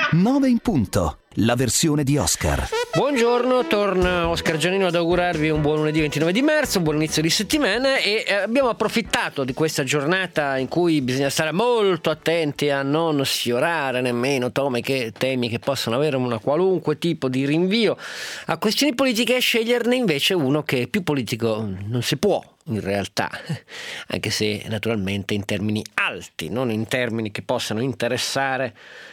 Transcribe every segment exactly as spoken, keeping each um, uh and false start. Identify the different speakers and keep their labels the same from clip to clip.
Speaker 1: nove in punto, la versione di Oscar.
Speaker 2: Buongiorno, torna Oscar Giannino ad augurarvi un buon lunedì ventinove di marzo, un buon inizio di settimana e abbiamo approfittato di questa giornata in cui bisogna stare molto attenti a non sfiorare nemmeno temi che, temi che possono avere una qualunque tipo di rinvio a questioni politiche e sceglierne invece uno che più politico non si può in realtà, anche se naturalmente in termini alti, non in termini che possano interessare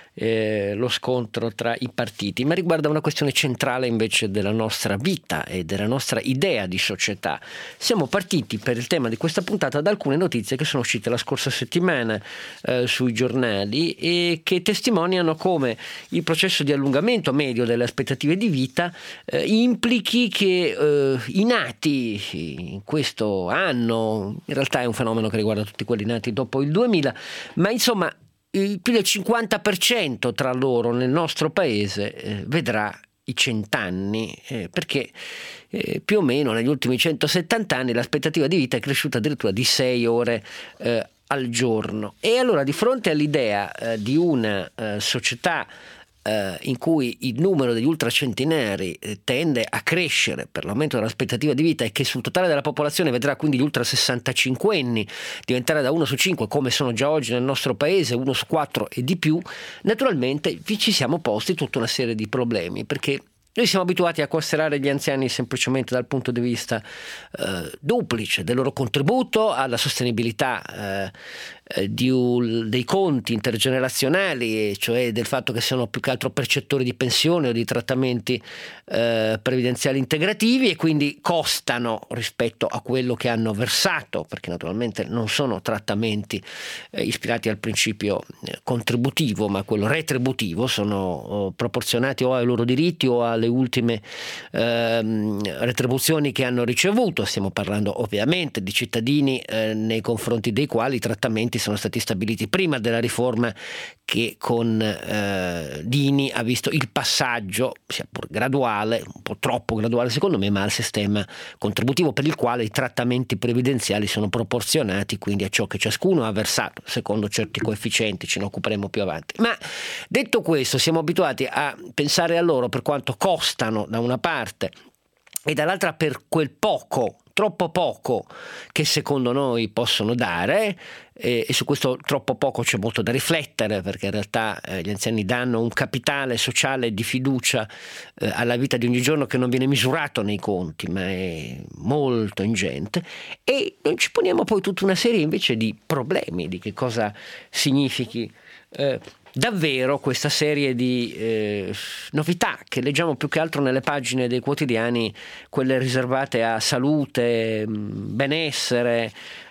Speaker 2: Eh, lo scontro tra i partiti, ma riguarda una questione centrale invece della nostra vita e della nostra idea di società. Siamo partiti per il tema di questa puntata da alcune notizie che sono uscite la scorsa settimana eh, sui giornali e che testimoniano come il processo di allungamento medio delle aspettative di vita eh, implichi che eh, i nati in questo anno, in realtà è un fenomeno che riguarda tutti quelli nati dopo il duemila, ma insomma più del cinquanta per cento tra loro nel nostro paese eh, vedrà i cent'anni, eh, perché eh, più o meno negli ultimi centosettanta anni l'aspettativa di vita è cresciuta addirittura di sei ore eh, al giorno. E allora di fronte all'idea eh, di una eh, società in cui il numero degli ultracentenari tende a crescere per l'aumento dell'aspettativa di vita e che sul totale della popolazione vedrà quindi gli ultra sessantacinquenni diventare da uno su cinque, come sono già oggi nel nostro paese, uno su quattro e di più, naturalmente ci siamo posti tutta una serie di problemi, perché noi siamo abituati a considerare gli anziani semplicemente dal punto di vista eh, duplice, del loro contributo alla sostenibilità eh, eh, di un, dei conti intergenerazionali, cioè del fatto che siano più che altro percettori di pensione o di trattamenti eh, previdenziali integrativi e quindi costano rispetto a quello che hanno versato, perché naturalmente non sono trattamenti eh, ispirati al principio eh, contributivo, ma quello retributivo, sono oh, proporzionati o ai loro diritti o alle le ultime ehm, retribuzioni che hanno ricevuto. Stiamo parlando ovviamente di cittadini eh, nei confronti dei quali i trattamenti sono stati stabiliti prima della riforma che con eh, Dini ha visto il passaggio, sia pur graduale, un po' troppo graduale secondo me, ma al sistema contributivo per il quale i trattamenti previdenziali sono proporzionati quindi a ciò che ciascuno ha versato secondo certi coefficienti, ce ne occuperemo più avanti. Ma detto questo, siamo abituati a pensare a loro per quanto costano da una parte e dall'altra per quel poco, troppo poco che secondo noi possono dare, e, e su questo troppo poco c'è molto da riflettere, perché in realtà eh, gli anziani danno un capitale sociale di fiducia eh, alla vita di ogni giorno che non viene misurato nei conti, ma è molto ingente, e noi ci poniamo poi tutta una serie invece di problemi, di che cosa significhi eh, davvero questa serie di eh, novità che leggiamo più che altro nelle pagine dei quotidiani, quelle riservate a salute, benessere,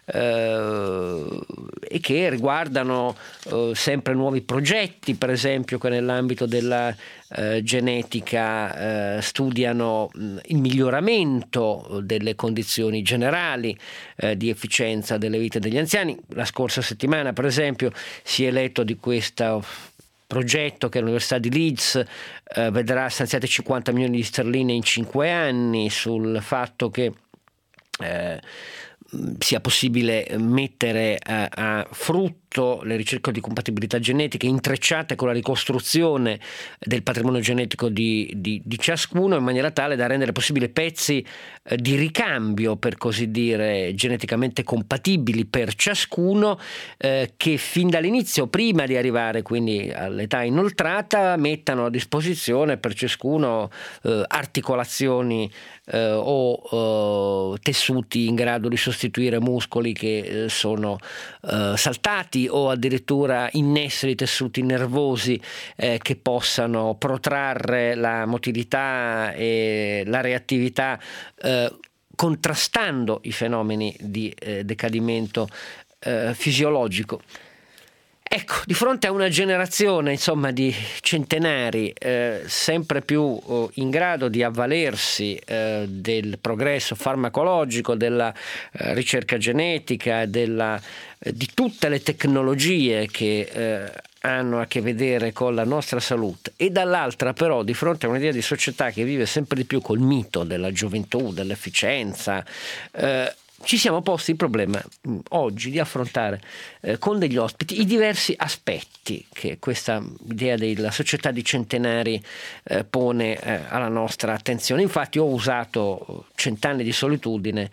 Speaker 2: eh, e che riguardano eh, sempre nuovi progetti, per esempio che nell'ambito della eh, genetica eh, studiano mh, il miglioramento delle condizioni generali eh, di efficienza delle vite degli anziani. La scorsa settimana, per esempio, si è letto di questo progetto che l'Università di Leeds eh, vedrà stanziate cinquanta milioni di sterline in cinque anni, sul fatto che eh, sia possibile mettere a, a frutto le ricerche di compatibilità genetica intrecciate con la ricostruzione del patrimonio genetico di, di, di ciascuno, in maniera tale da rendere possibile pezzi eh, di ricambio, per così dire, geneticamente compatibili per ciascuno, eh, che fin dall'inizio, prima di arrivare quindi all'età inoltrata, mettano a disposizione per ciascuno eh, articolazioni eh, o eh, tessuti in grado di sostituire muscoli che eh, sono eh, saltati, o addirittura innessi di tessuti nervosi eh, che possano protrarre la motilità e la reattività, eh, contrastando i fenomeni di eh, decadimento eh, fisiologico. Ecco, di fronte a una generazione insomma di centenari eh, sempre più eh, in grado di avvalersi eh, del progresso farmacologico, della eh, ricerca genetica, della, eh, di tutte le tecnologie che eh, hanno a che vedere con la nostra salute, e dall'altra però di fronte a un'idea di società che vive sempre di più col mito della gioventù, dell'efficienza, eh, ci siamo posti il problema mh, oggi di affrontare eh, con degli ospiti i diversi aspetti che questa idea della società di centenari eh, pone eh, alla nostra attenzione. Infatti ho usato Cent'anni di solitudine,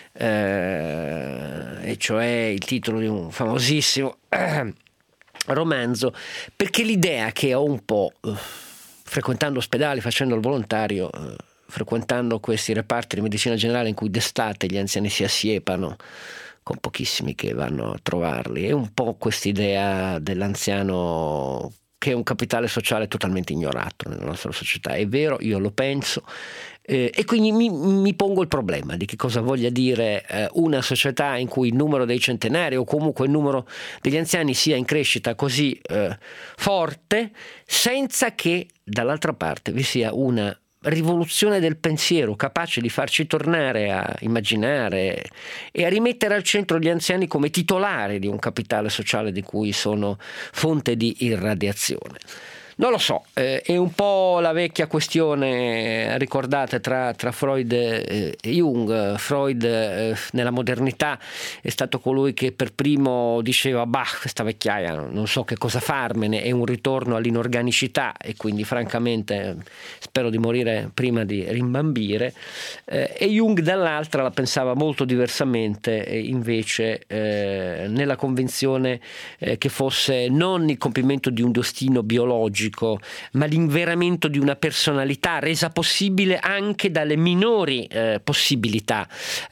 Speaker 2: eh, e cioè il titolo di un famosissimo eh, romanzo, perché l'idea che ho un po' eh, frequentando ospedali, facendo il volontario, eh, frequentando questi reparti di medicina generale in cui d'estate gli anziani si assiepano con pochissimi che vanno a trovarli, è un po' quest'idea dell'anziano che è un capitale sociale totalmente ignorato nella nostra società. È vero, io lo penso, eh, e quindi mi, mi pongo il problema di che cosa voglia dire eh, una società in cui il numero dei centenari o comunque il numero degli anziani sia in crescita così eh, forte, senza che dall'altra parte vi sia una rivoluzione del pensiero capace di farci tornare a immaginare e a rimettere al centro gli anziani come titolari di un capitale sociale di cui sono fonte di irradiazione. Non lo so, eh, è un po' la vecchia questione, ricordate, tra, tra Freud e Jung. Freud eh, nella modernità è stato colui che per primo diceva bah, questa vecchiaia non so che cosa farmene, è un ritorno all'inorganicità e quindi francamente spero di morire prima di rimbambire, eh, e Jung dall'altra la pensava molto diversamente, e invece eh, nella convinzione eh, che fosse non il compimento di un destino biologico, ma l'inveramento di una personalità resa possibile anche dalle minori eh, possibilità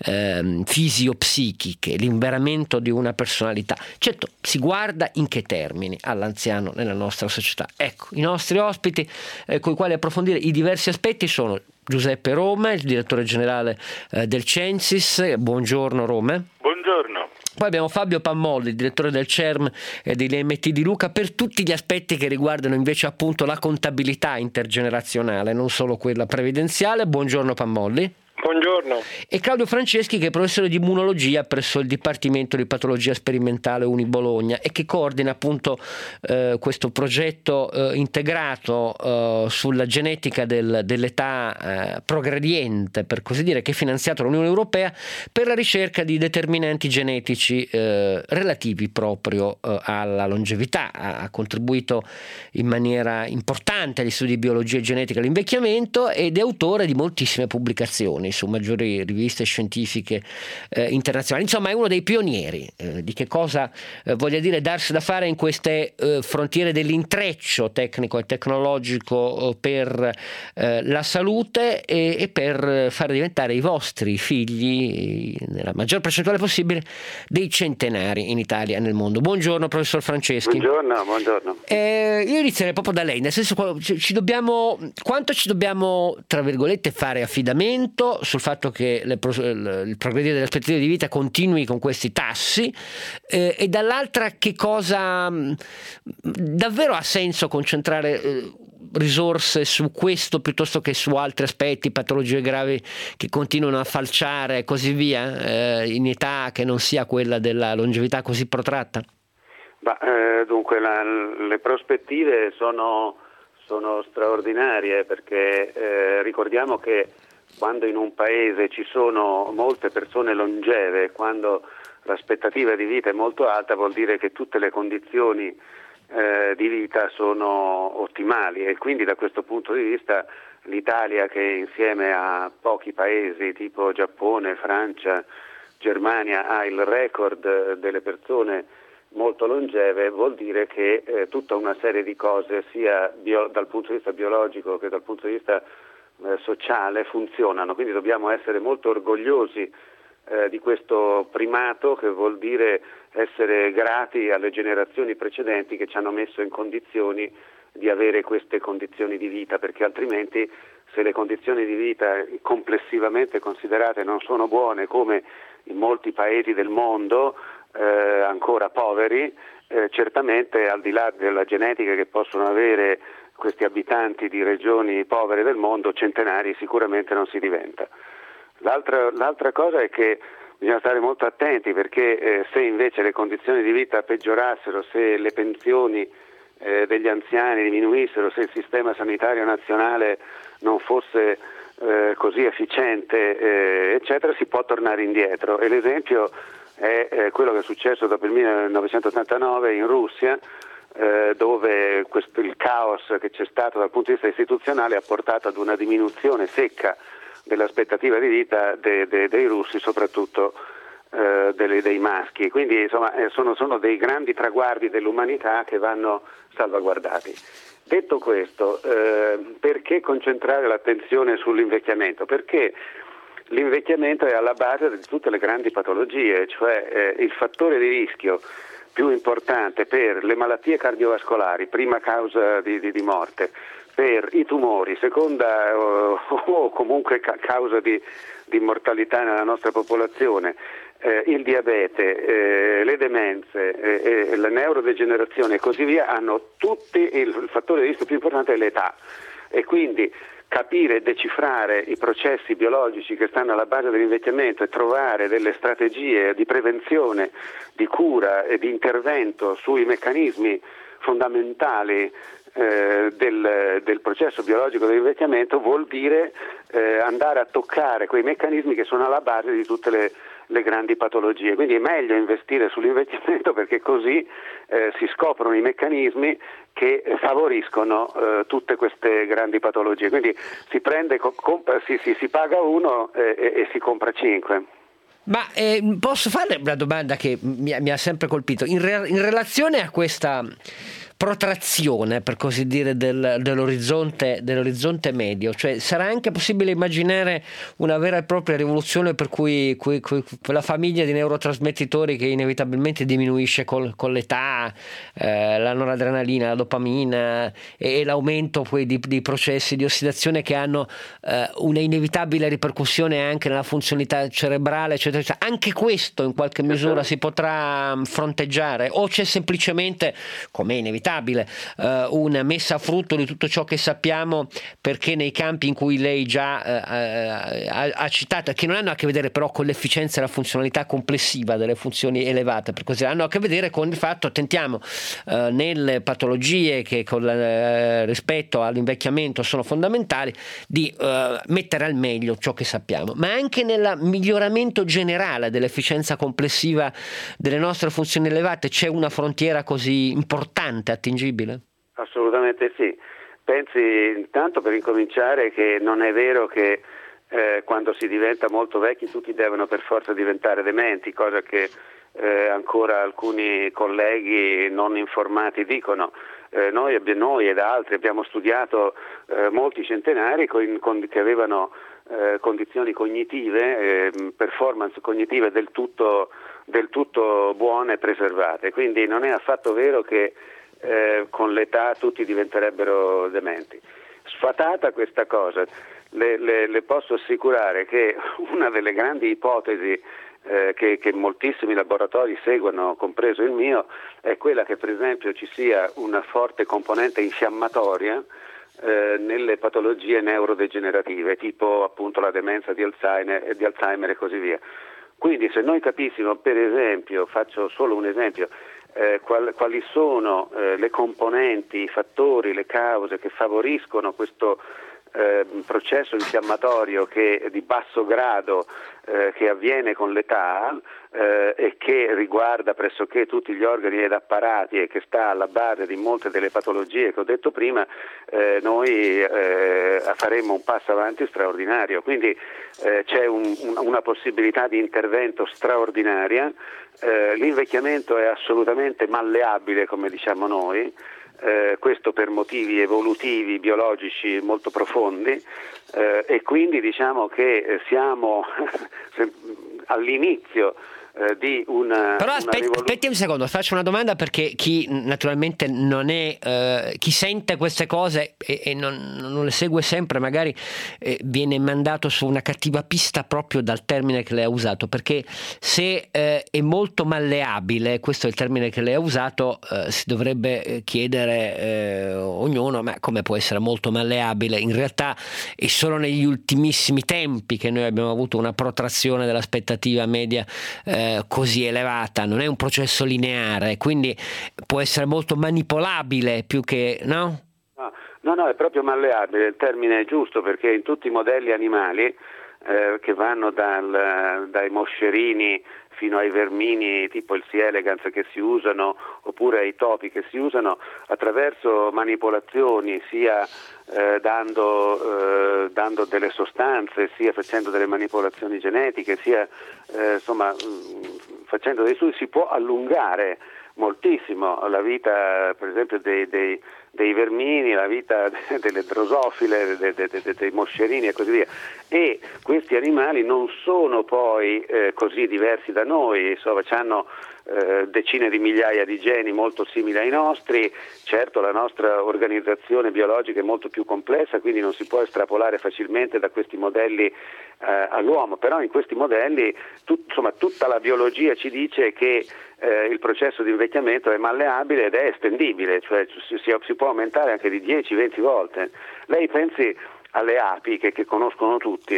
Speaker 2: eh, fisio-psichiche, l'inveramento di una personalità. Certo, si guarda in che termini all'anziano nella nostra società. Ecco, i nostri ospiti eh, con i quali approfondire i diversi aspetti sono Giuseppe Rome, il direttore generale eh, del Censis. Buongiorno Rome.
Speaker 3: Buongiorno.
Speaker 2: Poi abbiamo Fabio Pammolli, direttore del CERM e dell'I M T di Lucca, per tutti gli aspetti che riguardano invece appunto la contabilità intergenerazionale, non solo quella previdenziale. Buongiorno Pammolli.
Speaker 3: Buongiorno.
Speaker 2: E Claudio Franceschi, che è professore di immunologia presso il Dipartimento di Patologia Sperimentale Uni Bologna e che coordina appunto eh, questo progetto eh, integrato eh, sulla genetica del, dell'età eh, progrediente, per così dire, che è finanziato dall'Unione Europea per la ricerca di determinanti genetici eh, relativi proprio eh, alla longevità. Ha, ha contribuito in maniera importante agli studi di biologia e genetica all'invecchiamento ed è autore di moltissime pubblicazioni su maggiori riviste scientifiche eh, internazionali. Insomma, è uno dei pionieri eh, di che cosa eh, voglia dire darsi da fare in queste eh, frontiere dell'intreccio tecnico e tecnologico eh, per eh, la salute e, e per fare diventare i vostri figli, nella maggior percentuale possibile, dei centenari in Italia e nel mondo. Buongiorno professor Franceschi.
Speaker 3: Buongiorno, buongiorno.
Speaker 2: Eh, io inizierei proprio da lei, nel senso, ci dobbiamo, quanto ci dobbiamo, tra virgolette, fare affidamento sul fatto che le, il progredire delle aspettative di vita continui con questi tassi, eh, e dall'altra che cosa mh, davvero ha senso concentrare eh, risorse su questo piuttosto che su altri aspetti, patologie gravi che continuano a falciare e così via, eh, in età che non sia quella della longevità così protratta?
Speaker 3: Bah, eh, dunque la, le prospettive sono, sono straordinarie, perché eh, ricordiamo che quando in un paese ci sono molte persone longeve, quando l'aspettativa di vita è molto alta, vuol dire che tutte le condizioni eh, di vita sono ottimali, e quindi da questo punto di vista l'Italia, che insieme a pochi paesi tipo Giappone, Francia, Germania ha il record delle persone molto longeve, vuol dire che eh, tutta una serie di cose, sia bio, dal punto di vista biologico che dal punto di vista eh, sociale, funzionano. Quindi dobbiamo essere molto orgogliosi eh, di questo primato, che vuol dire essere grati alle generazioni precedenti che ci hanno messo in condizioni di avere queste condizioni di vita, perché altrimenti, se le condizioni di vita complessivamente considerate non sono buone, come in molti paesi del mondo eh, ancora poveri, eh, certamente al di là della genetica che possono avere questi abitanti di regioni povere del mondo, centenari sicuramente non si diventa. L'altra, l'altra cosa è che bisogna stare molto attenti, perché eh, se invece le condizioni di vita peggiorassero, se le pensioni eh, degli anziani diminuissero, se il sistema sanitario nazionale non fosse eh, così efficiente, eh, eccetera, si può tornare indietro. E l'esempio è eh, quello che è successo dopo il millenovecentottantanove in Russia, eh, dove questo, il caos che c'è stato dal punto di vista istituzionale ha portato ad una diminuzione secca dell'aspettativa di vita de, de, dei russi, soprattutto eh, delle, dei maschi. Quindi insomma eh, sono, sono dei grandi traguardi dell'umanità che vanno salvaguardati. Detto questo, eh, perché concentrare l'attenzione sull'invecchiamento? Perché l'invecchiamento è alla base di tutte le grandi patologie, cioè eh, il fattore di rischio più importante per le malattie cardiovascolari, prima causa di, di, di morte, per i tumori, seconda o, o comunque ca- causa di, di mortalità nella nostra popolazione, eh, il diabete, eh, le demenze, eh, eh, la neurodegenerazione e così via, hanno tutti il, il fattore di rischio più importante è l'età, e quindi capire e decifrare i processi biologici che stanno alla base dell'invecchiamento e trovare delle strategie di prevenzione, di cura e di intervento sui meccanismi fondamentali eh, del, del processo biologico dell'invecchiamento vuol dire eh, andare a toccare quei meccanismi che sono alla base di tutte le, le grandi patologie. Quindi è meglio investire sull'invecchiamento, perché così eh, si scoprono i meccanismi che favoriscono eh, tutte queste grandi patologie. Quindi si prende, comp- si, si, si paga uno eh, e, e si compra cinque.
Speaker 2: Ma eh, posso fare una domanda che mi, mi ha sempre colpito in, re- in relazione a questa protrazione, per così dire, del, dell'orizzonte, dell'orizzonte medio? Cioè, sarà anche possibile immaginare una vera e propria rivoluzione per cui, cui, cui quella famiglia di neurotrasmettitori che inevitabilmente diminuisce col, con l'età, eh, la noradrenalina, la dopamina e, e l'aumento poi di, di processi di ossidazione che hanno eh, una inevitabile ripercussione anche nella funzionalità cerebrale, eccetera, eccetera. Anche questo in qualche misura si potrà fronteggiare, o c'è semplicemente, come è inevitabile, Uh, una messa a frutto di tutto ciò che sappiamo, perché nei campi in cui lei già uh, ha, ha citato, che non hanno a che vedere però con l'efficienza e la funzionalità complessiva delle funzioni elevate, per così hanno a che vedere con il fatto, tentiamo uh, nelle patologie che con uh, rispetto all'invecchiamento sono fondamentali, di uh, mettere al meglio ciò che sappiamo, ma anche nel miglioramento generale dell'efficienza complessiva delle nostre funzioni elevate c'è una frontiera così importante, attingibile?
Speaker 3: Assolutamente sì. Pensi intanto, per incominciare, che non è vero che eh, quando si diventa molto vecchi tutti devono per forza diventare dementi, cosa che eh, ancora alcuni colleghi non informati dicono. Eh, noi, noi ed altri abbiamo studiato eh, molti centenari con, con, che avevano eh, condizioni cognitive, eh, performance cognitive del tutto, del tutto buone e preservate, quindi non è affatto vero che Eh, con l'età tutti diventerebbero dementi. Sfatata questa cosa, le, le, le posso assicurare che una delle grandi ipotesi eh, che, che moltissimi laboratori seguono, compreso il mio, è quella che per esempio ci sia una forte componente infiammatoria eh, nelle patologie neurodegenerative, tipo appunto la demenza di Alzheimer, di Alzheimer e così via. Quindi se noi capissimo, per esempio, faccio solo un esempio, Eh, qual, quali sono eh, le componenti, i fattori, le cause che favoriscono questo eh, processo infiammatorio che di basso grado eh, che avviene con l'età eh, e che riguarda pressoché tutti gli organi ed apparati e che sta alla base di molte delle patologie che ho detto prima, eh, noi eh, faremo un passo avanti straordinario. Quindi eh, c'è un, un, una possibilità di intervento straordinaria. Eh, l'invecchiamento è assolutamente malleabile, come diciamo noi, eh, questo per motivi evolutivi, biologici molto profondi, eh, e quindi diciamo che siamo all'inizio eh, di una
Speaker 2: però
Speaker 3: una
Speaker 2: aspetti,
Speaker 3: rivoluzione.
Speaker 2: aspetti un secondo, faccio una domanda, perché chi naturalmente non è eh, chi sente queste cose e, e non, non le segue sempre magari eh, viene mandato su una cattiva pista proprio dal termine che lei ha usato, perché se eh, è molto malleabile, questo è il termine che lei ha usato, eh, si dovrebbe chiedere eh, ognuno, ma come può essere molto malleabile? In realtà è solo negli ultimissimi tempi che noi abbiamo avuto una protrazione dell'aspettativa media eh, così elevata, non è un processo lineare, quindi può essere molto manipolabile più che, no?
Speaker 3: No, No, no, è proprio malleabile, il termine è giusto, perché in tutti i modelli animali eh, che vanno dal, dai moscerini fino ai vermini tipo il C. elegans che si usano, oppure ai topi che si usano, attraverso manipolazioni, sia eh, dando, eh, dando delle sostanze, sia facendo delle manipolazioni genetiche, sia eh, insomma mh, facendo dei studi, si può allungare moltissimo la vita, per esempio, dei, dei, dei vermini, la vita delle drosofile, dei, dei, dei, dei moscerini e così via. E questi animali non sono poi eh, così diversi da noi, insomma, hanno eh, decine di migliaia di geni molto simili ai nostri. Certo, la nostra organizzazione biologica è molto più complessa, quindi non si può estrapolare facilmente da questi modelli eh, all'uomo, però in questi modelli tut, insomma, tutta la biologia ci dice che Eh, il processo di invecchiamento è malleabile ed è estendibile, cioè si, si può aumentare anche di dieci venti volte. Lei pensi alle api che, che conoscono tutti,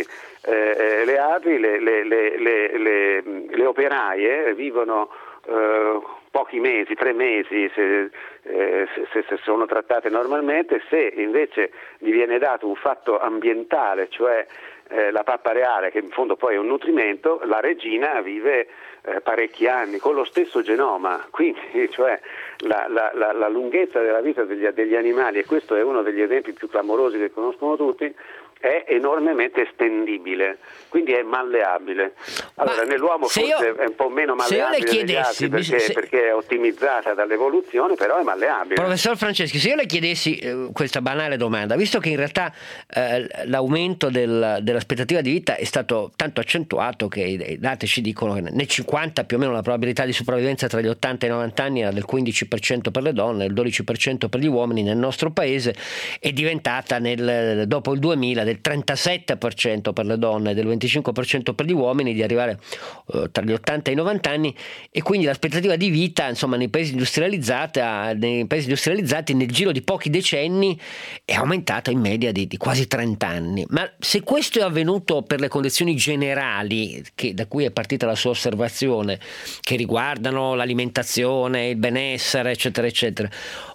Speaker 3: eh, le api, le, le, le, le, le, le operaie vivono eh, pochi mesi, tre mesi se, eh, se, se sono trattate normalmente. Se invece gli viene dato un fatto ambientale, cioè eh, la pappa reale, che in fondo poi è un nutrimento, la regina vive eh, parecchi anni con lo stesso genoma, quindi cioè la, la, la, la lunghezza della vita degli, degli animali, e questo è uno degli esempi più clamorosi che conoscono tutti, è enormemente estendibile, quindi è malleabile. Allora, ma nell'uomo forse io, è un po' meno malleabile degli altri, perché, se... perché è ottimizzata dall'evoluzione, però è malleabile.
Speaker 2: Professor Franceschi, se io le chiedessi eh, questa banale domanda, visto che in realtà eh, l'aumento del, dell'aspettativa di vita è stato tanto accentuato che i, i dati ci dicono che nel cinquanta più o meno la probabilità di sopravvivenza tra gli ottanta e i novanta anni era del quindici per cento per le donne e il dodici per cento per gli uomini, nel nostro paese è diventata nel, dopo il duemila del trentasette per cento per le donne e del venticinque per cento per gli uomini, di arrivare uh, tra gli ottanta e i novanta anni, e quindi l'aspettativa di vita, insomma, nei paesi industrializzati, nei paesi industrializzati nel giro di pochi decenni è aumentata in media di, di quasi trenta anni. Ma se questo è avvenuto per le condizioni generali che, da cui è partita la sua osservazione, che riguardano l'alimentazione, il benessere, eccetera, eccetera,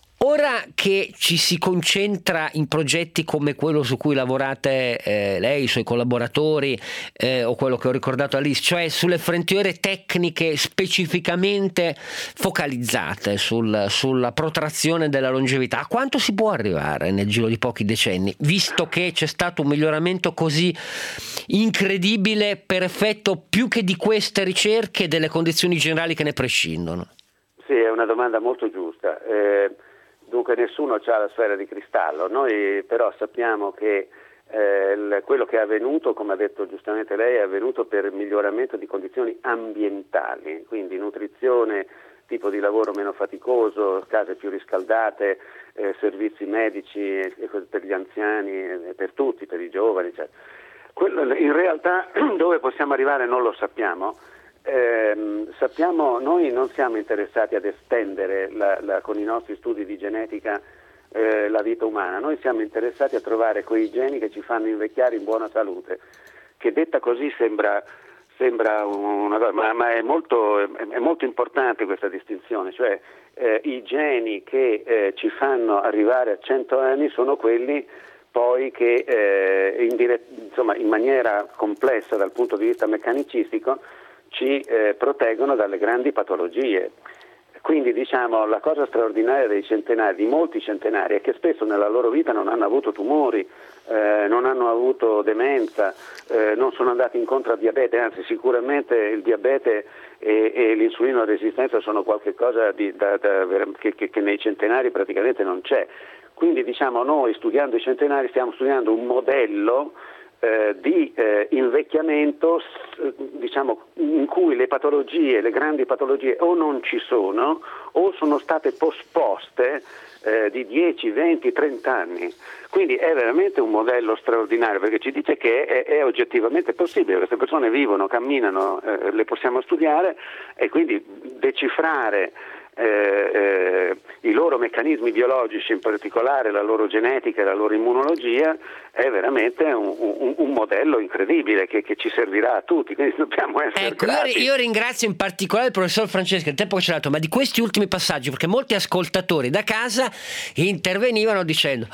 Speaker 2: ora che ci si concentra in progetti come quello su cui lavorate eh, lei, i suoi collaboratori, eh, o quello che ho ricordato all'I S, cioè sulle frontiere tecniche specificamente focalizzate sul, sulla protrazione della longevità, a quanto si può arrivare nel giro di pochi decenni, visto che c'è stato un miglioramento così incredibile per effetto più che di queste ricerche delle condizioni generali che ne prescindono?
Speaker 3: Sì, è una domanda molto giusta. Eh... Dunque nessuno ha la sfera di cristallo, noi però sappiamo che eh, il, quello che è avvenuto, come ha detto giustamente lei, è avvenuto per miglioramento di condizioni ambientali, quindi nutrizione, tipo di lavoro meno faticoso, case più riscaldate, eh, servizi medici eh, per gli anziani, eh, per tutti, per i giovani, eccetera. Quello, in realtà dove possiamo arrivare non lo sappiamo. Eh, sappiamo, noi non siamo interessati ad estendere la, la, con i nostri studi di genetica eh, la vita umana, noi siamo interessati a trovare quei geni che ci fanno invecchiare in buona salute, che detta così sembra, sembra una cosa, ma, ma è, molto, è molto importante questa distinzione, cioè eh, i geni che eh, ci fanno arrivare a cento anni sono quelli poi che eh, in, dire, insomma, in maniera complessa dal punto di vista meccanicistico ci eh, proteggono dalle grandi patologie. Quindi diciamo la cosa straordinaria dei centenari, di molti centenari, è che spesso nella loro vita non hanno avuto tumori, eh, non hanno avuto demenza, eh, non sono andati incontro al diabete, anzi sicuramente il diabete e, e l'insulino resistenza sono qualcosa di, da, da, che, che, che nei centenari praticamente non c'è. Quindi diciamo noi studiando i centenari stiamo studiando un modello Eh, di eh, invecchiamento diciamo in cui le patologie, le grandi patologie o non ci sono o sono state posposte eh, di dieci, venti, trenta anni. Quindi è veramente un modello straordinario, perché ci dice che è, è oggettivamente possibile, queste persone vivono, camminano, eh, le possiamo studiare e quindi decifrare Eh, eh, i loro meccanismi biologici, in particolare la loro genetica e la loro immunologia, è veramente un, un, un modello incredibile che, che ci servirà a tutti, quindi dobbiamo essere
Speaker 2: ecco,
Speaker 3: grati.
Speaker 2: Io, io ringrazio in particolare il professor Franceschi, il tempo che ci ha dato, ma di questi ultimi passaggi, perché molti ascoltatori da casa intervenivano dicendo: ah,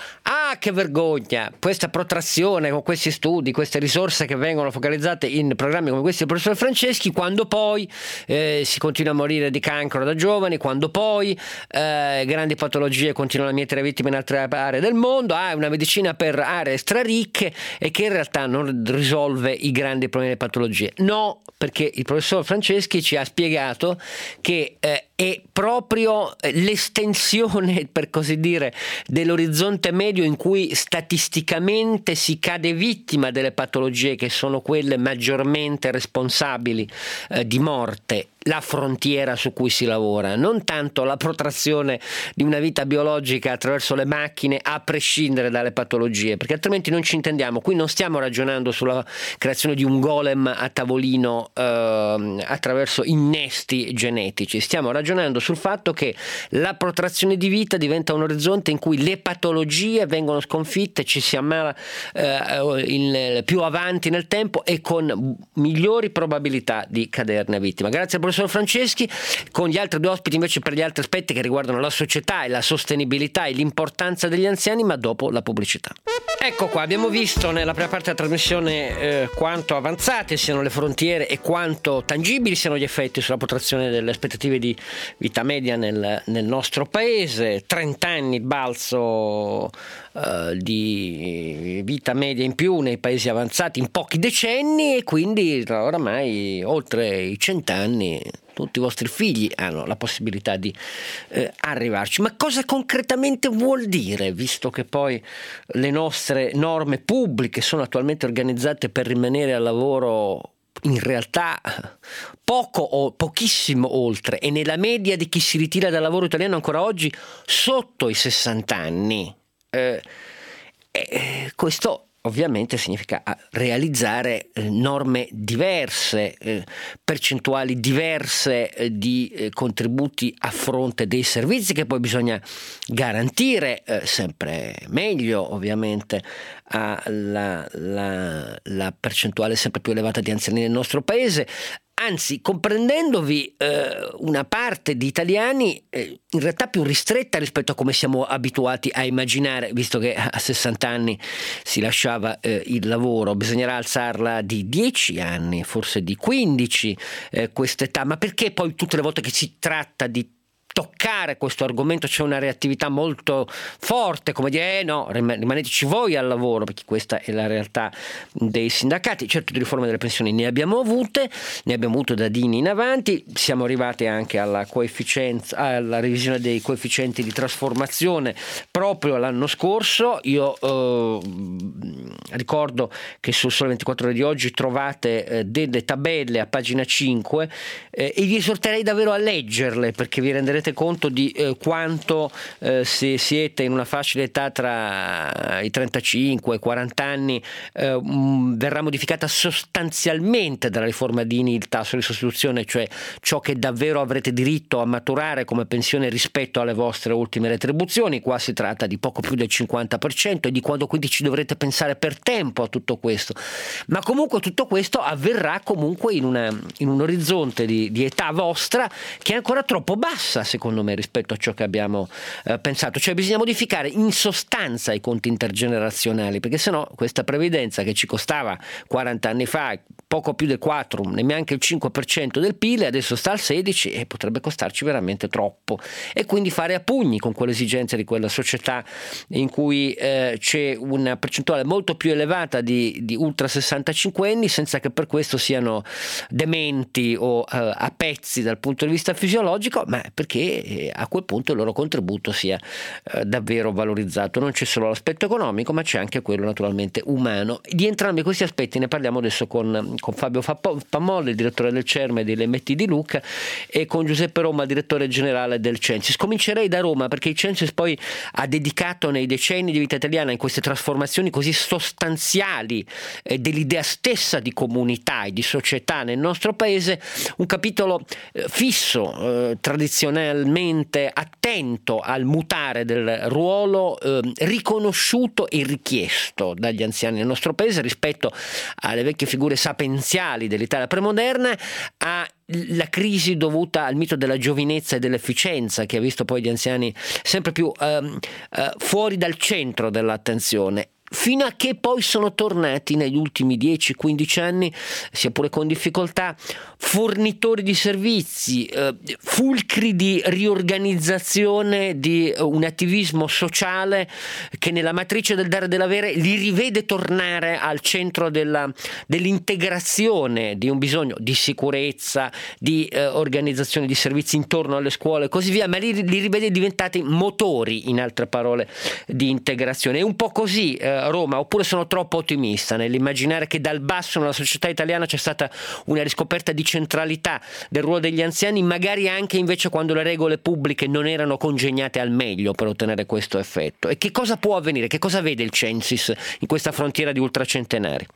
Speaker 2: ah che vergogna, questa protrazione con questi studi, queste risorse che vengono focalizzate in programmi come questi del professor Franceschi, quando poi eh, si continua a morire di cancro da giovani, quando poi eh, grandi patologie continuano a mietere vittime in altre aree del mondo, ah, è una medicina per aree straricche e che in realtà non risolve i grandi problemi delle patologie. No, perché il professor Franceschi ci ha spiegato che eh, è proprio l'estensione, per così dire, dell'orizzonte medio in cui statisticamente si cade vittima delle patologie che sono quelle maggiormente responsabili eh, di morte, la frontiera su cui si lavora, non tanto la protrazione di una vita biologica attraverso le macchine a prescindere dalle patologie, perché altrimenti non ci intendiamo. Qui non stiamo ragionando sulla creazione di un golem a tavolino eh, attraverso innesti genetici, stiamo ragionando sul fatto che la protrazione di vita diventa un orizzonte in cui le patologie vengono sconfitte, ci si ammala eh, in, più avanti nel tempo e con migliori probabilità di caderne vittima. Grazie al professor Franceschi. Con gli altri due ospiti invece per gli altri aspetti che riguardano la società e la sostenibilità e l'importanza degli anziani, ma dopo la pubblicità. Ecco qua, abbiamo visto nella prima parte della trasmissione eh, quanto avanzate siano le frontiere e quanto tangibili siano gli effetti sulla protrazione delle aspettative di vita media nel, nel nostro paese. trenta anni il balzo eh, di vita media in più nei paesi avanzati in pochi decenni, e quindi oramai oltre i cent'anni tutti i vostri figli hanno la possibilità di eh, arrivarci. Ma cosa concretamente vuol dire, visto che poi le nostre norme pubbliche sono attualmente organizzate per rimanere al lavoro in realtà poco o pochissimo oltre, e nella media di chi si ritira dal lavoro italiano ancora oggi sotto i sessanta anni? Eh, eh, questo ovviamente significa realizzare eh, norme diverse, eh, percentuali diverse eh, di eh, contributi a fronte dei servizi che poi bisogna garantire eh, sempre meglio, ovviamente, alla la, la percentuale sempre più elevata di anziani nel nostro paese. Anzi, comprendendovi eh, una parte di italiani eh, in realtà più ristretta rispetto a come siamo abituati a immaginare, visto che a sessanta anni si lasciava eh, il lavoro. Bisognerà alzarla di dieci anni, forse di quindici, eh, quest'età. Ma perché poi tutte le volte che si tratta di toccare questo argomento c'è una reattività molto forte, come dire eh no, rimaneteci voi al lavoro, perché questa è la realtà dei sindacati. Certo, di riforme delle pensioni ne abbiamo avute, ne abbiamo avuto da Dini in avanti, siamo arrivati anche alla coefficienza, alla revisione dei coefficienti di trasformazione proprio l'anno scorso. Io eh, ricordo che sul Sole ventiquattro Ore di oggi trovate eh, delle tabelle a pagina cinque eh, e vi esorterei davvero a leggerle, perché vi renderete conto di eh, quanto eh, se siete in una fascia d'età tra i trentacinque e i quaranta anni eh, mh, verrà modificata sostanzialmente dalla riforma Dini il tasso di sostituzione, cioè ciò che davvero avrete diritto a maturare come pensione rispetto alle vostre ultime retribuzioni. Qua si tratta di poco più del cinquanta per cento, e di quando quindi ci dovrete pensare per tempo a tutto questo. Ma comunque tutto questo avverrà comunque in, una, in un orizzonte di, di età vostra che è ancora troppo bassa, secondo me, rispetto a ciò che abbiamo eh, pensato. Cioè bisogna modificare in sostanza i conti intergenerazionali, perché sennò questa previdenza che ci costava quaranta anni fa poco più del quattro, neanche il cinque per cento del P I L, adesso sta al sedici e potrebbe costarci veramente troppo, e quindi fare a pugni con quelle esigenze di quella società in cui eh, c'è una percentuale molto più elevata di, di ultra sessantacinquenni, senza che per questo siano dementi o eh, a pezzi dal punto di vista fisiologico, ma perché eh, a quel punto il loro contributo sia eh, davvero valorizzato. Non c'è solo l'aspetto economico, ma c'è anche quello naturalmente umano. Di entrambi questi aspetti ne parliamo adesso con, con Fabio Pammolli, il direttore del CERM e dell'M T di Lucca, e con Giuseppe Roma, direttore generale del Censis. Comincerei da Roma, perché il Censis poi ha dedicato nei decenni di vita italiana, in queste trasformazioni così sostanziali eh, dell'idea stessa di comunità e di società nel nostro paese, un capitolo eh, fisso, eh, tradizionalmente attento al mutare del ruolo eh, riconosciuto e richiesto dagli anziani nel nostro paese rispetto alle vecchie figure sapienti sapienziali dell'Italia premoderna alla crisi dovuta al mito della giovinezza e dell'efficienza, che ha visto poi gli anziani sempre più ehm, eh, fuori dal centro dell'attenzione, fino a che poi sono tornati negli ultimi dieci quindici anni, sia pure con difficoltà, fornitori di servizi, eh, fulcri di riorganizzazione di un attivismo sociale che nella matrice del dare e dell'avere li rivede tornare al centro della, dell'integrazione di un bisogno di sicurezza, di eh, organizzazione di servizi intorno alle scuole e così via, ma li, li rivede diventati motori, in altre parole, di integrazione. È un po' così eh, Roma, oppure sono troppo ottimista nell'immaginare che dal basso nella società italiana c'è stata una riscoperta di centralità del ruolo degli anziani, magari anche invece quando le regole pubbliche non erano congegnate al meglio per ottenere questo effetto? E che cosa può avvenire? Che cosa vede il Censis in questa frontiera di ultracentenari?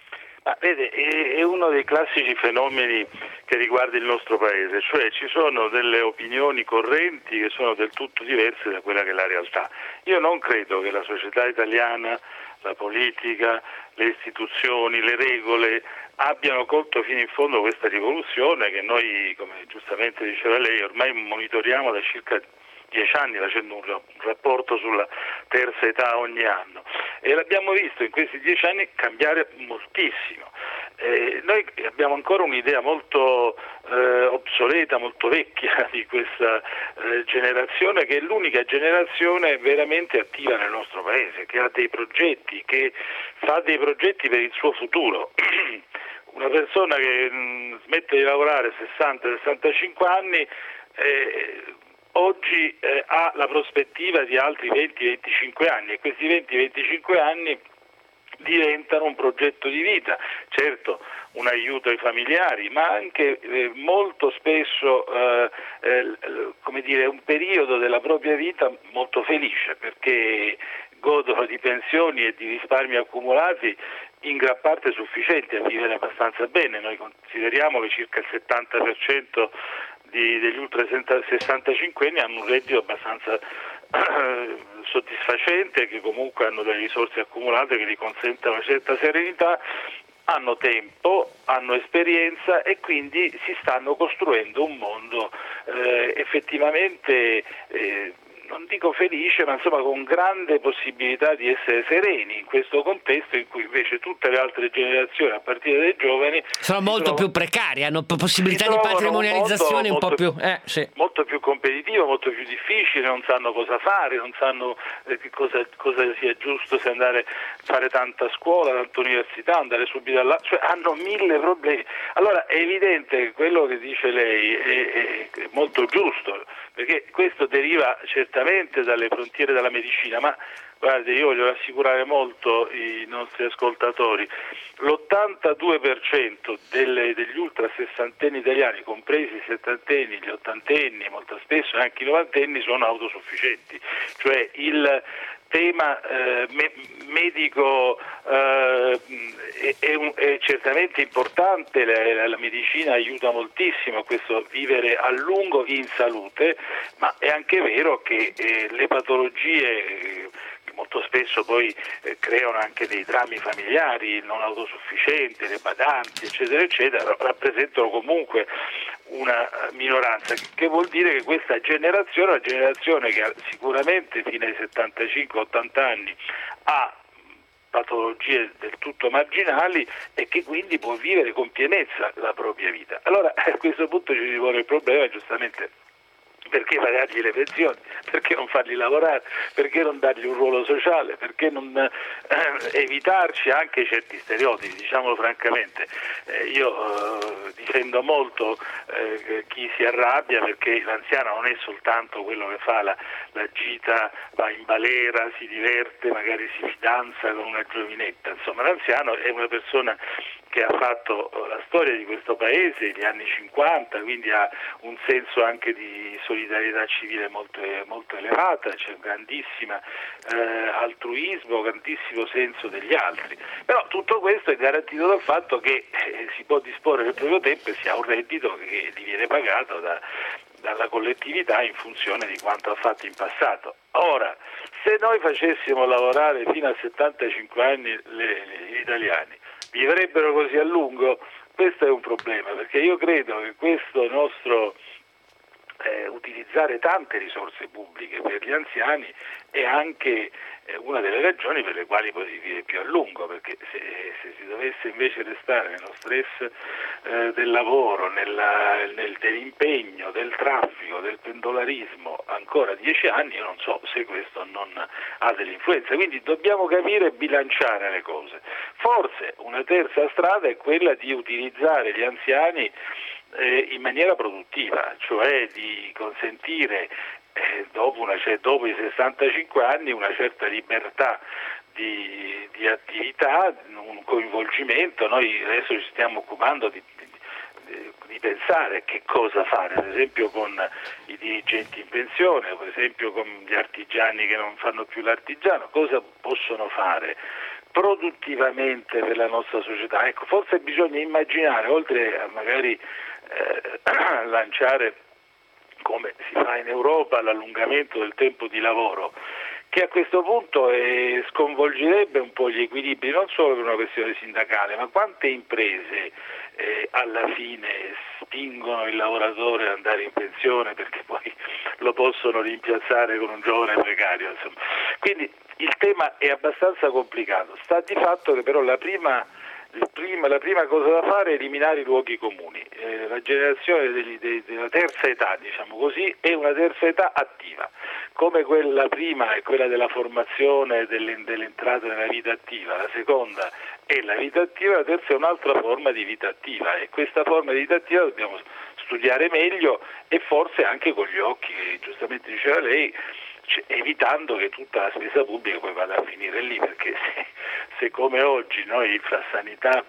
Speaker 4: Ma vede, è uno dei classici fenomeni che riguarda il nostro paese, cioè ci sono delle opinioni correnti che sono del tutto diverse da quella che è la realtà. Io non credo che la società italiana, la politica, le istituzioni, le regole abbiano colto fino in fondo questa rivoluzione che noi, come giustamente diceva lei, ormai monitoriamo da circa dieci anni, facendo un rapporto sulla terza età ogni anno, e l'abbiamo visto in questi dieci anni cambiare moltissimo. Eh, noi abbiamo ancora un'idea molto eh, obsoleta, molto vecchia di questa eh, generazione, che è l'unica generazione veramente attiva nel nostro paese, che ha dei progetti, che fa dei progetti per il suo futuro. Una persona che mh, smette di lavorare a sessanta sessantacinque anni eh, oggi eh, ha la prospettiva di altri venti venticinque anni, e questi venti venticinque anni diventano un progetto di vita, certo un aiuto ai familiari, ma anche eh, molto spesso eh, eh, come dire, un periodo della propria vita molto felice, perché godono di pensioni e di risparmi accumulati in gran parte sufficienti a vivere abbastanza bene. Noi consideriamo che circa il settanta per cento di, degli ultra sessantacinque anni hanno un reddito abbastanza eh, soddisfacente, che comunque hanno delle risorse accumulate che gli consentono una certa serenità, hanno tempo, hanno esperienza e quindi si stanno costruendo un mondo eh, effettivamente eh, non dico felice, ma insomma con grande possibilità di essere sereni in questo contesto in cui invece tutte le altre generazioni, a partire dai giovani,
Speaker 2: sono molto
Speaker 4: trovano,
Speaker 2: più precarie, hanno possibilità di patrimonializzazione un, un po' più eh, sì.
Speaker 4: molto più competitivo, molto più difficile, non sanno cosa fare, non sanno eh, cosa, cosa sia giusto, se andare a fare tanta scuola, tanta università, andare subito là, cioè hanno mille problemi. Allora è evidente che quello che dice lei è, è molto giusto, perché questo deriva certamente dalle frontiere della medicina, ma guardi, io voglio rassicurare molto i nostri ascoltatori, l'ottantadue per cento delle, degli ultra sessantenni italiani, compresi i settantenni, gli ottantenni, molto spesso anche i novantenni, sono autosufficienti, cioè il tema eh, me- medico eh, è, è, un, è certamente importante, la, la medicina aiuta moltissimo a questo vivere a lungo in salute, ma è anche vero che eh, le patologie eh, molto spesso poi eh, creano anche dei drammi familiari, il non autosufficiente, le badanti, eccetera, eccetera, rappresentano comunque una minoranza, che vuol dire che questa generazione, una generazione che ha sicuramente fino ai settantacinque ottanta anni ha patologie del tutto marginali e che quindi può vivere con pienezza la propria vita. Allora a questo punto ci si pone il problema, giustamente, perché pagargli le pensioni, perché non farli lavorare, perché non dargli un ruolo sociale, perché non eh, evitarci anche certi stereotipi, diciamolo francamente. Eh, io eh, difendo molto eh, chi si arrabbia, perché l'anziano non è soltanto quello che fa la, la gita, va in balera, si diverte, magari si fidanza con una giovinetta, insomma l'anziano è una persona che ha fatto la storia di questo paese, gli anni cinquanta, quindi ha un senso anche di solidarietà civile molto, molto elevata, c'è un grandissimo eh, altruismo, grandissimo senso degli altri. Però tutto questo è garantito dal fatto che eh, si può disporre del proprio tempo e si ha un reddito che gli viene pagato da, dalla collettività in funzione di quanto ha fatto in passato. Ora, se noi facessimo lavorare fino a settantacinque anni le, le, gli italiani, vivrebbero così a lungo? Questo è un problema, perché io credo che questo nostro eh, utilizzare tante risorse pubbliche per gli anziani è anche eh, una delle ragioni per le quali poi si vive più a lungo, perché se, se si dovesse invece restare nello stress eh, del lavoro, nella, nel, dell'impegno, del traffico, del pendolarismo ancora dieci anni, io non so se questo non ha dell'influenza, quindi dobbiamo capire e bilanciare le cose. Forse una terza strada è quella di utilizzare gli anziani eh, in maniera produttiva, cioè di consentire eh, dopo, una, cioè, dopo i sessantacinque anni una certa libertà di, di attività, un coinvolgimento. Noi adesso ci stiamo occupando di, di, di pensare che cosa fare, ad esempio con i dirigenti in pensione, per esempio con gli artigiani che non fanno più l'artigiano, cosa possono fare produttivamente per la nostra società. Ecco, forse bisogna immaginare, oltre a magari eh, lanciare, come si fa in Europa, l'allungamento del tempo di lavoro, che a questo punto eh, sconvolgerebbe un po' gli equilibri, non solo per una questione sindacale, ma quante imprese eh, alla fine spingono il lavoratore ad andare in pensione perché poi lo possono rimpiazzare con un giovane precario, insomma. Quindi il tema è abbastanza complicato. Sta di fatto che però la prima, il prima, la prima cosa da fare è eliminare i luoghi comuni. Eh, la generazione degli, de, della terza età, diciamo così, è una terza età attiva, come quella prima è quella della formazione, delle, dell'entrata nella vita attiva, la seconda è la vita attiva, la terza è un'altra forma di vita attiva, e questa forma di vita attiva dobbiamo studiare meglio e forse anche con gli occhi, che giustamente diceva lei, evitando che tutta la spesa pubblica poi vada a finire lì, perché se, se come oggi noi fra sanità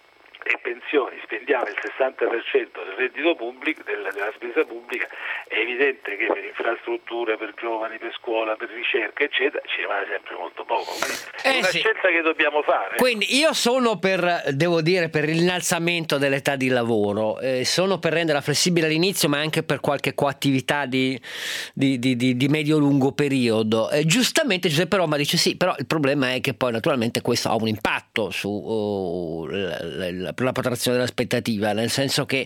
Speaker 4: e pensioni spendiamo il sessanta per cento del reddito pubblico, della, della spesa pubblica, è evidente che per infrastrutture, per giovani, per scuola, per ricerca eccetera ci rimane sempre molto poco. È
Speaker 2: eh
Speaker 4: una
Speaker 2: sì.
Speaker 4: scelta che dobbiamo fare.
Speaker 2: Quindi io sono per, devo dire, per l'innalzamento dell'età di lavoro, eh, sono per renderla flessibile all'inizio, ma anche per qualche coattività di, di, di, di, di medio-lungo periodo. Eh, giustamente Giuseppe Roma dice sì, però il problema è che poi naturalmente questo ha un impatto su uh, la, la, per la protrazione dell'aspettativa, nel senso che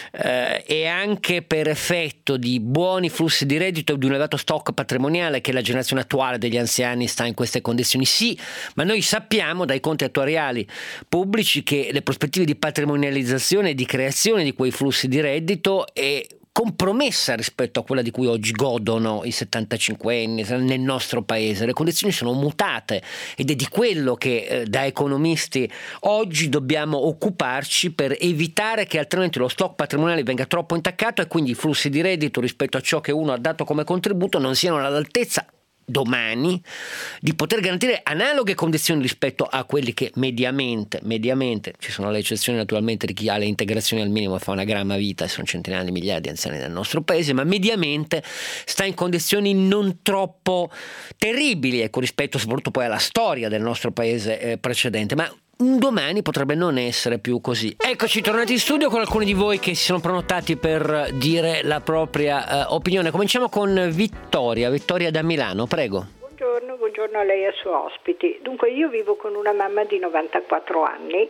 Speaker 2: eh, è anche per effetto di buoni flussi di reddito e di un elevato stock patrimoniale che la generazione attuale degli anziani sta in queste condizioni. Sì, ma noi sappiamo dai conti attuariali pubblici che le prospettive di patrimonializzazione e di creazione di quei flussi di reddito è compromessa rispetto a quella di cui oggi godono i settantacinquenni nel nostro paese. Le condizioni sono mutate ed è di quello che eh, da economisti oggi dobbiamo occuparci, per evitare che altrimenti lo stock patrimoniale venga troppo intaccato e quindi i flussi di reddito rispetto a ciò che uno ha dato come contributo non siano all'altezza domani di poter garantire analoghe condizioni rispetto a quelli che mediamente, mediamente, ci sono le eccezioni naturalmente di chi ha le integrazioni al minimo e fa una gramma vita, e sono centinaia di migliaia di anziani nel nostro paese, ma mediamente sta in condizioni non troppo terribili, ecco, rispetto soprattutto poi alla storia del nostro paese eh, precedente, ma un domani potrebbe non essere più così. Eccoci tornati in studio con alcuni di voi che si sono prenotati per dire la propria uh, opinione. Cominciamo con Vittoria, Vittoria da Milano, prego.
Speaker 5: Buongiorno, buongiorno a lei e ai suoi ospiti. Dunque io vivo con una mamma di novantaquattro anni,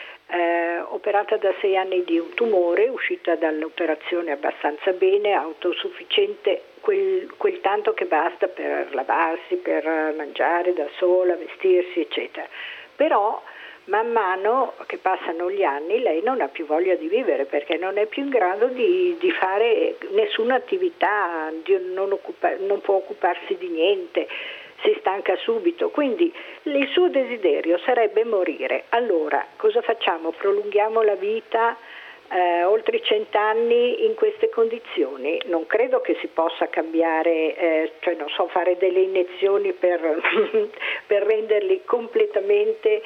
Speaker 5: eh, operata da sei anni di un tumore, uscita dall'operazione abbastanza bene, autosufficiente, quel, quel tanto che basta per lavarsi, per mangiare da sola, vestirsi, eccetera. Però man mano che passano gli anni lei non ha più voglia di vivere, perché non è più in grado di, di fare nessuna attività, di non, occupa, non può occuparsi di niente, si stanca subito, quindi il suo desiderio sarebbe morire. Allora cosa facciamo? Prolunghiamo la vita eh, oltre i cent'anni in queste condizioni? Non credo che si possa cambiare, eh, cioè non so, fare delle iniezioni per, per renderli completamente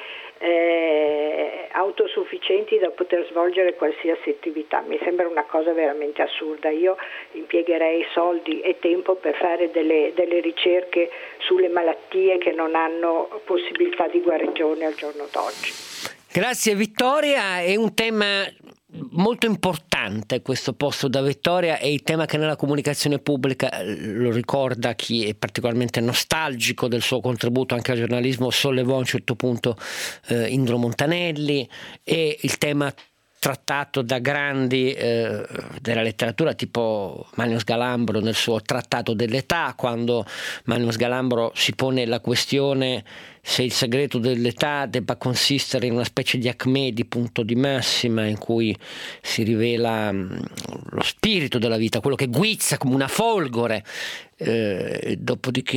Speaker 5: Eh, autosufficienti da poter svolgere qualsiasi attività. Mi sembra una cosa veramente assurda. Io impiegherei soldi e tempo per fare delle, delle ricerche sulle malattie che non hanno possibilità di guarigione al giorno d'oggi.
Speaker 2: Grazie Vittoria, è un tema molto importante questo posto da Vittoria, è il tema che nella comunicazione pubblica, lo ricorda chi è particolarmente nostalgico del suo contributo anche al giornalismo, sollevò a un certo punto eh, Indro Montanelli, e il tema trattato da grandi eh, della letteratura tipo Manlio Sgalambro nel suo Trattato dell'età, quando Manlio Sgalambro si pone la questione se il segreto dell'età debba consistere in una specie di acme, di punto di massima, in cui si rivela mh, lo spirito della vita, quello che guizza come una folgore, eh, dopodiché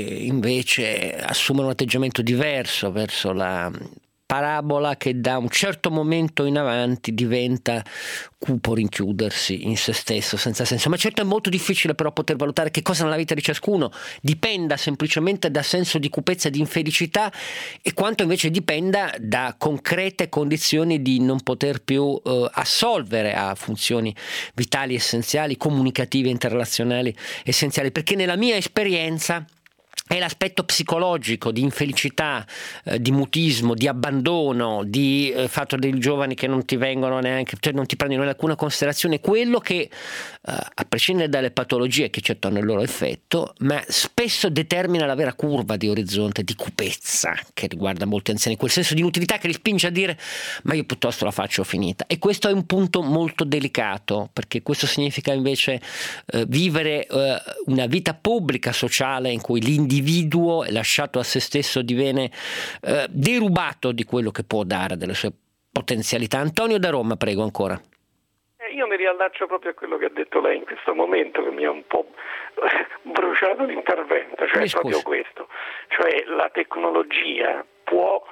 Speaker 2: invece assume un atteggiamento diverso verso la parabola che da un certo momento in avanti diventa cupo rinchiudersi in se stesso senza senso. Ma certo è molto difficile però poter valutare che cosa nella vita di ciascuno dipenda semplicemente da senso di cupezza e di infelicità, e quanto invece dipenda da concrete condizioni di non poter più eh, assolvere a funzioni vitali essenziali, comunicative, interrelazionali essenziali, perché nella mia esperienza è l'aspetto psicologico di infelicità, eh, di mutismo, di abbandono, di eh, fatto dei giovani che non ti vengono neanche, cioè non ti prendono in alcuna considerazione, quello che eh, a prescindere dalle patologie che certo hanno il loro effetto, ma spesso determina la vera curva di orizzonte di cupezza che riguarda molti anziani, quel senso di inutilità che li spinge a dire ma io piuttosto la faccio finita. E questo è un punto molto delicato, perché questo significa invece eh, vivere eh, una vita pubblica sociale in cui l'individuo individuo lasciato a se stesso diviene eh, derubato di quello che può dare, delle sue potenzialità. Antonio da Roma, prego ancora.
Speaker 6: Io mi riallaccio proprio a quello che ha detto lei in questo momento, che mi ha un po' bruciato l'intervento, cioè proprio questo, cioè la tecnologia può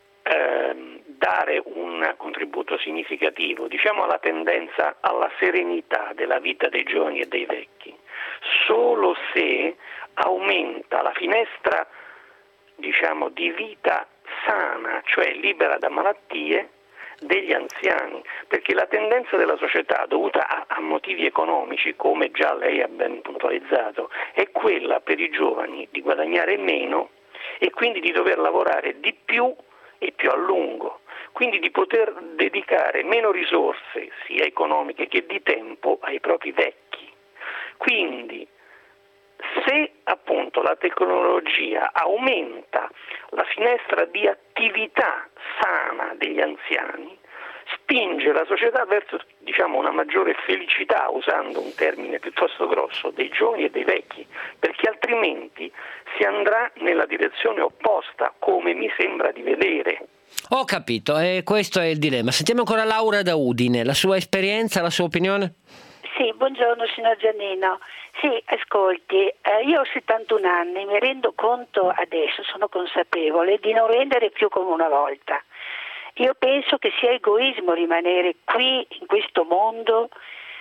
Speaker 6: ehm, dare un contributo significativo, diciamo, alla tendenza alla serenità della vita dei giovani e dei vecchi, solo se aumenta la finestra, diciamo, di vita sana, cioè libera da malattie, degli anziani, perché la tendenza della società dovuta a, a motivi economici, come già lei ha ben puntualizzato, è quella per i giovani di guadagnare meno e quindi di dover lavorare di più e più a lungo, quindi di poter dedicare meno risorse sia economiche che di tempo ai propri vecchi. Quindi se appunto la tecnologia aumenta la finestra di attività sana degli anziani, spinge la società verso, diciamo, una maggiore felicità, usando un termine piuttosto grosso, dei giovani e dei vecchi, perché altrimenti si andrà nella direzione opposta, come mi sembra di vedere.
Speaker 2: Ho capito, e questo è il dilemma. Sentiamo ancora Laura da Udine, la sua esperienza, la sua opinione?
Speaker 7: Sì, buongiorno signor Giannino. Sì, ascolti, eh, io ho settantuno anni, mi rendo conto adesso, sono consapevole di non rendere più come una volta. Io penso che sia egoismo rimanere qui in questo mondo,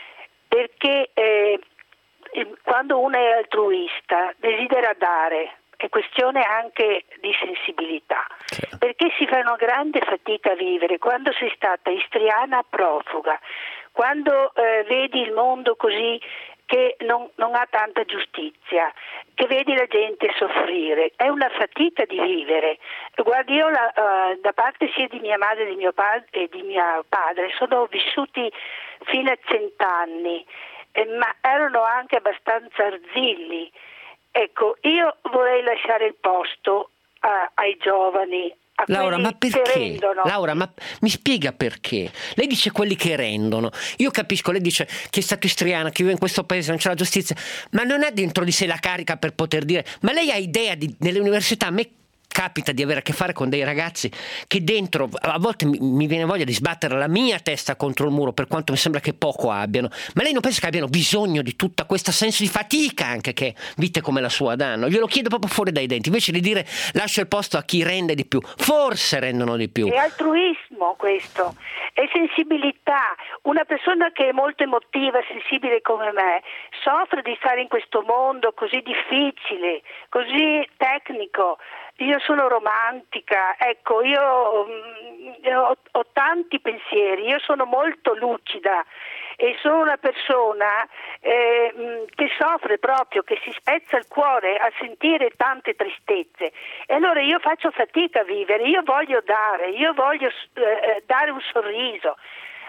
Speaker 7: perché eh, quando uno è altruista desidera dare, è questione anche di sensibilità, perché si fa una grande fatica a vivere quando sei stata istriana profuga, quando eh, vedi il mondo così che non, non ha tanta giustizia, che vedi la gente soffrire, è una fatica di vivere. Guardi, io la, uh, da parte sia di mia madre di mio padre, e di mio padre sono vissuti fino a cent'anni, eh, ma erano anche abbastanza arzilli. Ecco, io vorrei lasciare il posto uh, ai giovani.
Speaker 2: Laura, ma perché? Laura, ma mi spiega perché? Lei dice quelli che rendono. Io capisco, lei dice che è stato istriana, che vive in questo paese, non c'è la giustizia, ma non ha dentro di sé la carica per poter dire. Ma lei ha idea di, nelle università, a me capita di avere a che fare con dei ragazzi che dentro a volte mi, mi viene voglia di sbattere la mia testa contro il muro, per quanto mi sembra che poco abbiano, ma lei non pensa che abbiano bisogno di tutta questa senso di fatica anche che vite come la sua danno? Glielo chiedo proprio fuori dai denti, invece di dire lascia il posto a chi rende di più. Forse rendono di più.
Speaker 7: È altruismo questo, è sensibilità. Una persona che è molto emotiva, sensibile come me, soffre di stare in questo mondo così difficile, così tecnico. Io sono romantica, ecco, io mh, ho, ho tanti pensieri, io sono molto lucida e sono una persona eh, mh, che soffre proprio, che si spezza il cuore a sentire tante tristezze. E allora io faccio fatica a vivere, io voglio dare, io voglio eh, dare un sorriso.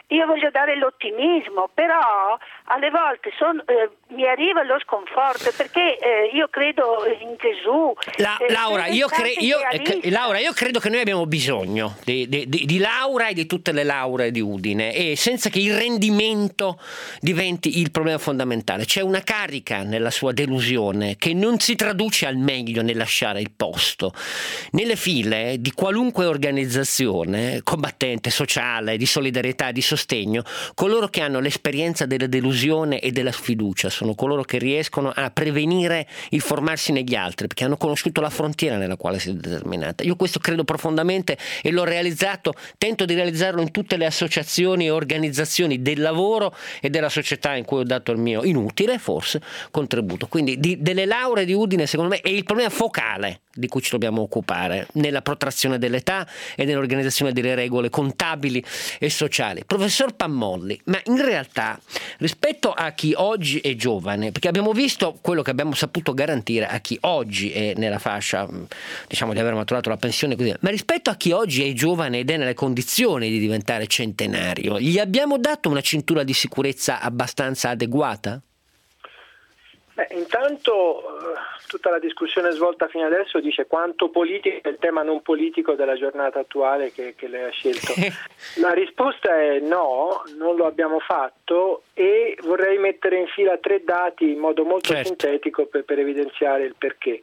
Speaker 7: io voglio dare l'ottimismo, però alle volte son, eh, mi arriva lo sconforto, perché eh, io credo in Gesù.
Speaker 2: La,
Speaker 7: eh,
Speaker 2: Laura, io cre- io,
Speaker 7: eh,
Speaker 2: Laura, io credo che noi abbiamo bisogno di, di, di, di Laura e di tutte le Laure di Udine, e senza che il rendimento diventi il problema fondamentale. C'è una carica nella sua delusione che non si traduce al meglio nel lasciare il posto. Nelle file di qualunque organizzazione combattente, sociale, di solidarietà, di sostegno, coloro che hanno l'esperienza della delusione e della sfiducia sono coloro che riescono a prevenire il formarsi negli altri, perché hanno conosciuto la frontiera nella quale si è determinata. Io questo credo profondamente e l'ho realizzato, tento di realizzarlo in tutte le associazioni e organizzazioni del lavoro e della società in cui ho dato il mio inutile, forse, contributo. Quindi di, delle lauree di Udine, secondo me, è il problema focale di cui ci dobbiamo occupare nella protrazione dell'età e nell'organizzazione delle regole contabili e sociali. Professor Pammolli, ma in realtà rispetto a chi oggi è giovane, perché abbiamo visto quello che abbiamo saputo garantire a chi oggi è nella fascia, diciamo, di aver maturato la pensione, così, ma rispetto a chi oggi è giovane ed è nelle condizioni di diventare centenario, gli abbiamo dato una cintura di sicurezza abbastanza adeguata?
Speaker 8: Beh, intanto tutta la discussione svolta fino adesso dice quanto politico è il tema non politico della giornata attuale che, che lei ha scelto. La risposta è no, non lo abbiamo fatto, e vorrei mettere in fila tre dati in modo molto certo. sintetico per, per evidenziare il perché.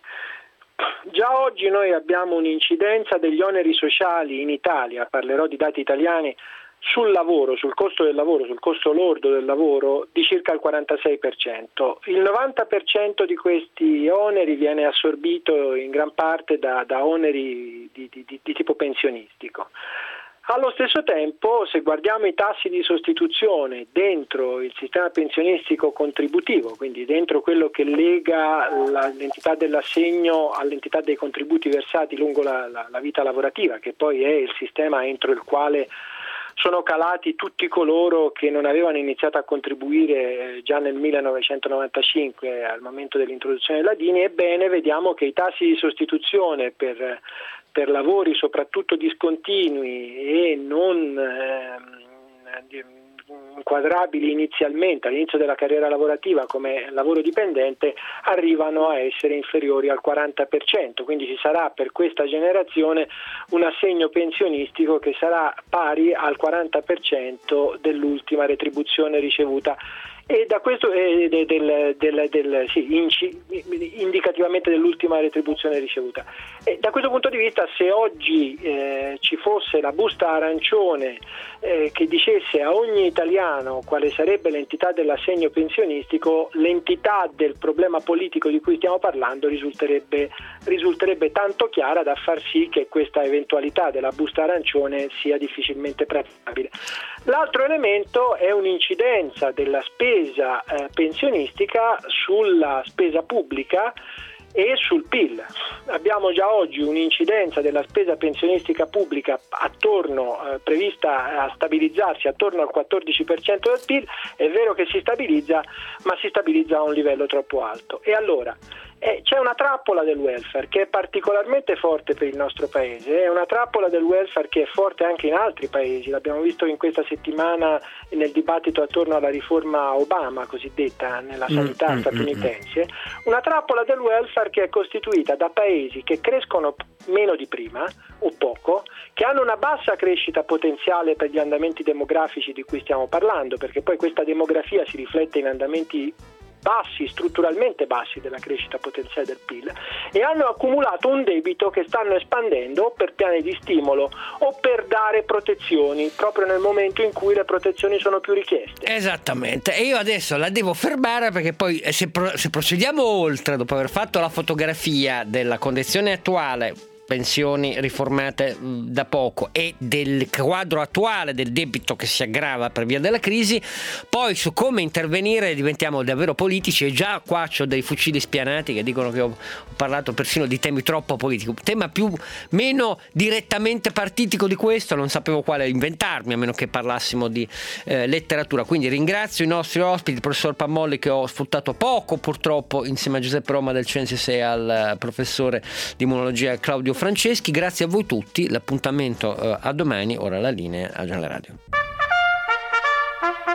Speaker 8: Già oggi noi abbiamo un'incidenza degli oneri sociali in Italia, parlerò di dati italiani, sul lavoro, sul costo del lavoro, sul costo lordo del lavoro, di circa il quarantasei per cento. Il novanta per cento di questi oneri viene assorbito in gran parte da, da oneri di, di, di tipo pensionistico. Allo stesso tempo, se guardiamo i tassi di sostituzione dentro il sistema pensionistico contributivo, quindi dentro quello che lega la, l'entità dell'assegno all'entità dei contributi versati lungo la, la, la vita lavorativa, che poi è il sistema entro il quale sono calati tutti coloro che non avevano iniziato a contribuire già nel millenovecentonovantacinque al momento dell'introduzione della D I N I, ebbene vediamo che i tassi di sostituzione per, per lavori soprattutto discontinui e non eh, inquadrabili inizialmente all'inizio della carriera lavorativa come lavoro dipendente arrivano a essere inferiori al quaranta per cento, quindi ci sarà per questa generazione un assegno pensionistico che sarà pari al quaranta per cento dell'ultima retribuzione ricevuta, e da questo eh, del, del, del, del sì, inci, indicativamente dell'ultima retribuzione ricevuta. E da questo punto di vista, se oggi eh, ci fosse la busta arancione eh, che dicesse a ogni italiano quale sarebbe l'entità dell'assegno pensionistico, l'entità del problema politico di cui stiamo parlando risulterebbe, risulterebbe tanto chiara da far sì che questa eventualità della busta arancione sia difficilmente praticabile. L'altro elemento è un'incidenza della spesa eh, pensionistica sulla spesa pubblica e sul P I L. Abbiamo già oggi un'incidenza della spesa pensionistica pubblica attorno, eh, prevista a stabilizzarsi attorno al quattordici per cento del P I L. È vero che si stabilizza, ma si stabilizza a un livello troppo alto. E allora eh, c'è una trappola del welfare che è particolarmente forte per il nostro paese, è una trappola del welfare che è forte anche in altri paesi, l'abbiamo visto in questa settimana nel dibattito attorno alla riforma Obama cosiddetta nella sanità mm, statunitense, mm, mm. una trappola del welfare che è costituita da paesi che crescono meno di prima o poco, che hanno una bassa crescita potenziale per gli andamenti demografici di cui stiamo parlando, perché poi questa demografia si riflette in andamenti bassi, strutturalmente bassi della crescita potenziale del P I L, e hanno accumulato un debito che stanno espandendo per piani di stimolo o per dare protezioni proprio nel momento in cui le protezioni sono più richieste.
Speaker 2: Esattamente, e io adesso la devo fermare perché poi se, pro- se procediamo oltre, dopo aver fatto la fotografia della condizione attuale, pensioni riformate da poco, e del quadro attuale del debito che si aggrava per via della crisi, poi su come intervenire diventiamo davvero politici, e già qua c'ho dei fucili spianati che dicono che ho, ho parlato persino di temi troppo politici. Tema più meno direttamente partitico di questo non sapevo quale inventarmi, a meno che parlassimo di eh, letteratura. Quindi ringrazio i nostri ospiti, il professor Pammolli, che ho sfruttato poco purtroppo insieme a Giuseppe Roma del Censis e al uh, professore di immunologia Claudio Franceschi. Grazie a voi tutti, l'appuntamento uh, a domani. Ora la linea a Giornale Radio. Bye.